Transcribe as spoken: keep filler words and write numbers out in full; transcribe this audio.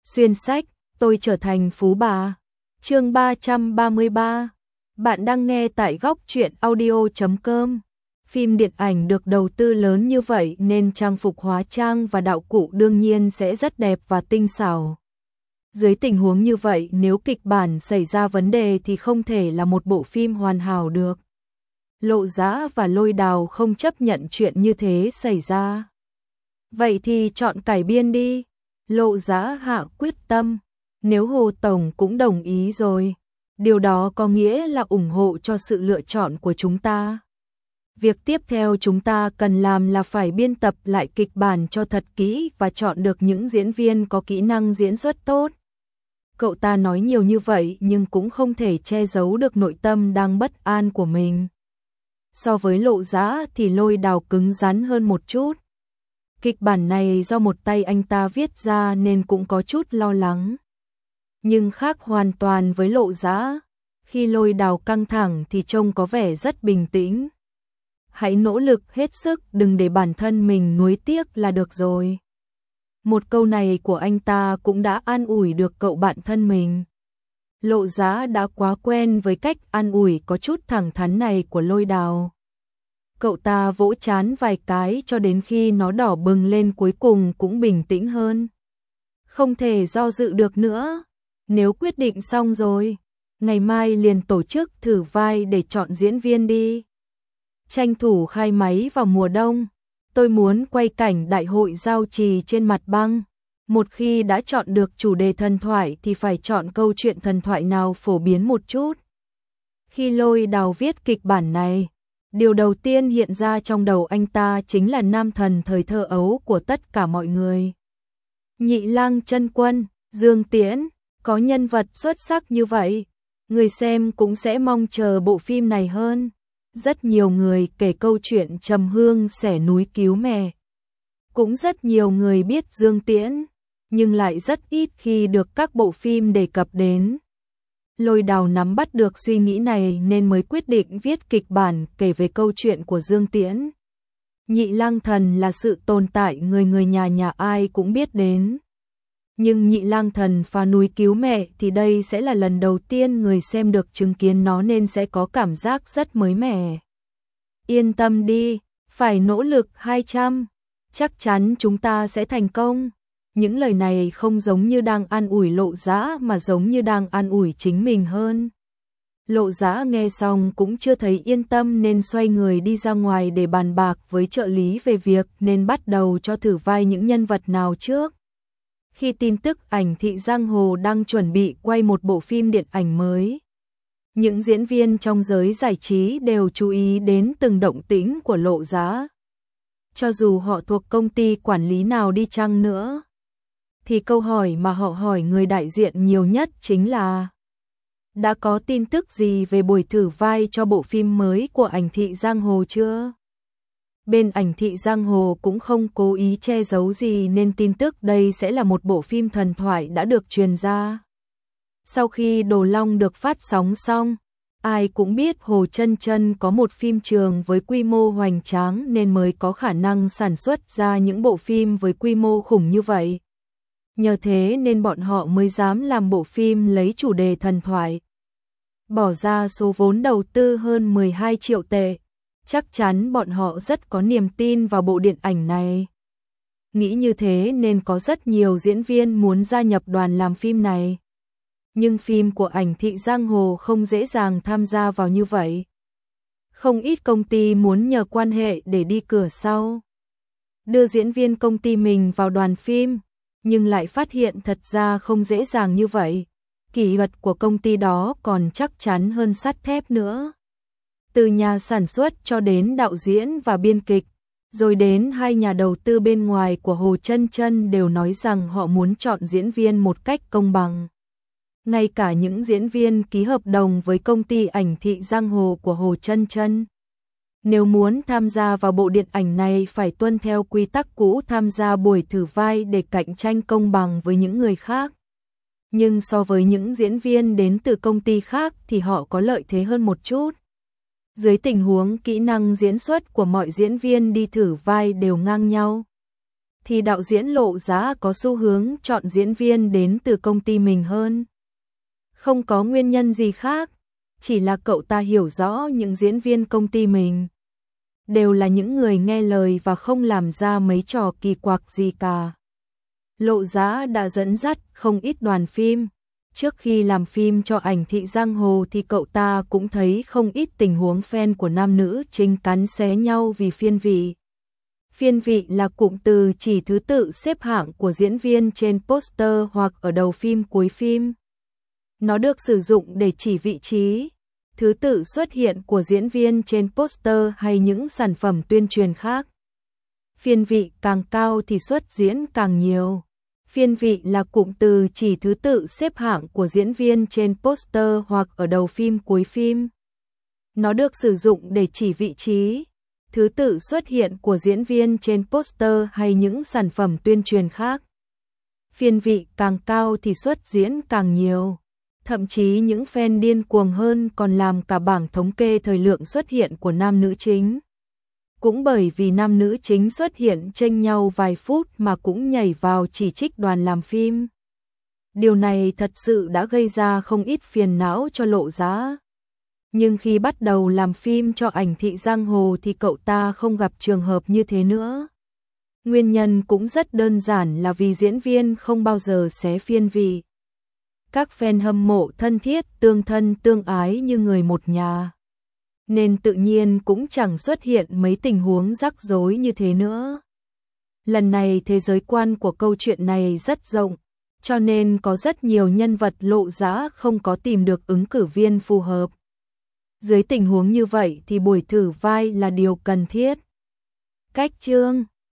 Xuyên sách, tôi trở thành phú bà. Chương ba trăm ba mươi ba. Bạn đang nghe tại góc truyện audio chấm com. Phim điện ảnh được đầu tư lớn như vậy nên trang phục hóa trang và đạo cụ đương nhiên sẽ rất đẹp và tinh xảo. Dưới tình huống như vậy, nếu kịch bản xảy ra vấn đề thì không thể là một bộ phim hoàn hảo được. Lộ Dã và Lôi Đào không chấp nhận chuyện như thế xảy ra. Vậy thì chọn cải biên đi. Lộ Dã hạ quyết tâm. Nếu Hồ Tổng cũng đồng ý rồi, điều đó có nghĩa là ủng hộ cho sự lựa chọn của chúng ta. Việc tiếp theo chúng ta cần làm là phải biên tập lại kịch bản cho thật kỹ và chọn được những diễn viên có kỹ năng diễn xuất tốt. Cậu ta nói nhiều như vậy nhưng cũng không thể che giấu được nội tâm đang bất an của mình. So với Lộ Dã thì Lôi Đào cứng rắn hơn một chút. Kịch bản này do một tay anh ta viết ra nên cũng có chút lo lắng. Nhưng khác hoàn toàn với Lộ Dã, khi Lôi Đào căng thẳng thì trông có vẻ rất bình tĩnh. Hãy nỗ lực hết sức, đừng để bản thân mình nuối tiếc là được rồi. Một câu này của anh ta cũng đã an ủi được cậu bạn thân mình. Lộ Dã đã quá quen với cách an ủi có chút thẳng thắn này của Lôi Đào. Cậu ta vỗ trán vài cái cho đến khi nó đỏ bừng lên, cuối cùng cũng bình tĩnh hơn. Không thể do dự được nữa. Nếu quyết định xong rồi, ngày mai liền tổ chức thử vai để chọn diễn viên đi. Tranh thủ khai máy vào mùa đông. Tôi muốn quay cảnh đại hội giao trì trên mặt băng. Một khi đã chọn được chủ đề thần thoại thì phải chọn câu chuyện thần thoại nào phổ biến một chút. Khi Lôi Đào viết kịch bản này, điều đầu tiên hiện ra trong đầu anh ta chính là nam thần thời thơ ấu của tất cả mọi người. Nhị Lang Chân Quân, Dương Tiễn, có nhân vật xuất sắc như vậy, người xem cũng sẽ mong chờ bộ phim này hơn. Rất nhiều người kể câu chuyện Trầm Hương xẻ núi cứu mẹ. Cũng rất nhiều người biết Dương Tiễn, nhưng lại rất ít khi được các bộ phim đề cập đến. Lôi Đào nắm bắt được suy nghĩ này nên mới quyết định viết kịch bản kể về câu chuyện của Dương Tiễn. Nhị Lang Thần là sự tồn tại người người nhà nhà ai cũng biết đến. Nhưng Nhị Lang Thần phá núi cứu mẹ thì đây sẽ là lần đầu tiên người xem được chứng kiến nó nên sẽ có cảm giác rất mới mẻ. Yên tâm đi, phải nỗ lực hai trăm, chắc chắn chúng ta sẽ thành công. Những lời này không giống như đang an ủi Lộ Dã mà giống như đang an ủi chính mình hơn. Lộ Dã nghe xong cũng chưa thấy yên tâm nên xoay người đi ra ngoài để bàn bạc với trợ lý về việc nên bắt đầu cho thử vai những nhân vật nào trước. Khi tin tức Ảnh Thị Giang Hồ đang chuẩn bị quay một bộ phim điện ảnh mới, những diễn viên trong giới giải trí đều chú ý đến từng động tĩnh của Lộ Dã. Cho dù họ thuộc công ty quản lý nào đi chăng nữa, thì câu hỏi mà họ hỏi người đại diện nhiều nhất chính là: đã có tin tức gì về buổi thử vai cho bộ phim mới của Ảnh Thị Giang Hồ chưa? Bên Ảnh Thị Giang Hồ cũng không cố ý che giấu gì nên tin tức đây sẽ là một bộ phim thần thoại đã được truyền ra. Sau khi Đồ Long được phát sóng xong, ai cũng biết Hồ Chân Chân có một phim trường với quy mô hoành tráng nên mới có khả năng sản xuất ra những bộ phim với quy mô khủng như vậy. Nhờ thế nên bọn họ mới dám làm bộ phim lấy chủ đề thần thoại. Bỏ ra số vốn đầu tư hơn mười hai triệu tệ. Chắc chắn bọn họ rất có niềm tin vào bộ điện ảnh này. Nghĩ như thế nên có rất nhiều diễn viên muốn gia nhập đoàn làm phim này. Nhưng phim của Ảnh Thị Giang Hồ không dễ dàng tham gia vào như vậy. Không ít công ty muốn nhờ quan hệ để đi cửa sau, đưa diễn viên công ty mình vào đoàn phim, nhưng lại phát hiện thật ra không dễ dàng như vậy. Kỷ luật của công ty đó còn chắc chắn hơn sắt thép nữa. Từ nhà sản xuất cho đến đạo diễn và biên kịch, rồi đến hai nhà đầu tư bên ngoài của Hồ Chân Chân đều nói rằng họ muốn chọn diễn viên một cách công bằng. Ngay cả những diễn viên ký hợp đồng với công ty Ảnh Thị Giang Hồ của Hồ Chân Chân, nếu muốn tham gia vào bộ điện ảnh này phải tuân theo quy tắc cũ tham gia buổi thử vai để cạnh tranh công bằng với những người khác. Nhưng so với những diễn viên đến từ công ty khác thì họ có lợi thế hơn một chút. Dưới tình huống kỹ năng diễn xuất của mọi diễn viên đi thử vai đều ngang nhau, thì đạo diễn Lộ Giá có xu hướng chọn diễn viên đến từ công ty mình hơn. Không có nguyên nhân gì khác, chỉ là cậu ta hiểu rõ những diễn viên công ty mình đều là những người nghe lời và không làm ra mấy trò kỳ quặc gì cả. Lộ Giá đã dẫn dắt không ít đoàn phim. Trước khi làm phim cho Ảnh Thị Giang Hồ thì cậu ta cũng thấy không ít tình huống fan của nam nữ chính cắn xé nhau vì phiên vị. Phiên vị là cụm từ chỉ thứ tự xếp hạng của diễn viên trên poster hoặc ở đầu phim cuối phim. Nó được sử dụng để chỉ vị trí, thứ tự xuất hiện của diễn viên trên poster hay những sản phẩm tuyên truyền khác. Phiên vị càng cao thì xuất diễn càng nhiều. Phiên vị là cụm từ chỉ thứ tự xếp hạng của diễn viên trên poster hoặc ở đầu phim cuối phim. Nó được sử dụng để chỉ vị trí, thứ tự xuất hiện của diễn viên trên poster hay những sản phẩm tuyên truyền khác. Phiên vị càng cao thì xuất diễn càng nhiều. Thậm chí những fan điên cuồng hơn còn làm cả bảng thống kê thời lượng xuất hiện của nam nữ chính. Cũng bởi vì nam nữ chính xuất hiện chênh nhau vài phút mà cũng nhảy vào chỉ trích đoàn làm phim. Điều này thật sự đã gây ra không ít phiền não cho Lộ Giá. Nhưng khi bắt đầu làm phim cho Ảnh Thị Giang Hồ thì cậu ta không gặp trường hợp như thế nữa. Nguyên nhân cũng rất đơn giản là vì diễn viên không bao giờ xé phiên vị. Các fan hâm mộ thân thiết, tương thân tương ái như người một nhà. Nên tự nhiên cũng chẳng xuất hiện mấy tình huống rắc rối như thế nữa. Lần này thế giới quan của câu chuyện này rất rộng, cho nên có rất nhiều nhân vật Lộ Giá không có tìm được ứng cử viên phù hợp. Dưới tình huống như vậy thì buổi thử vai là điều cần thiết. Cách chương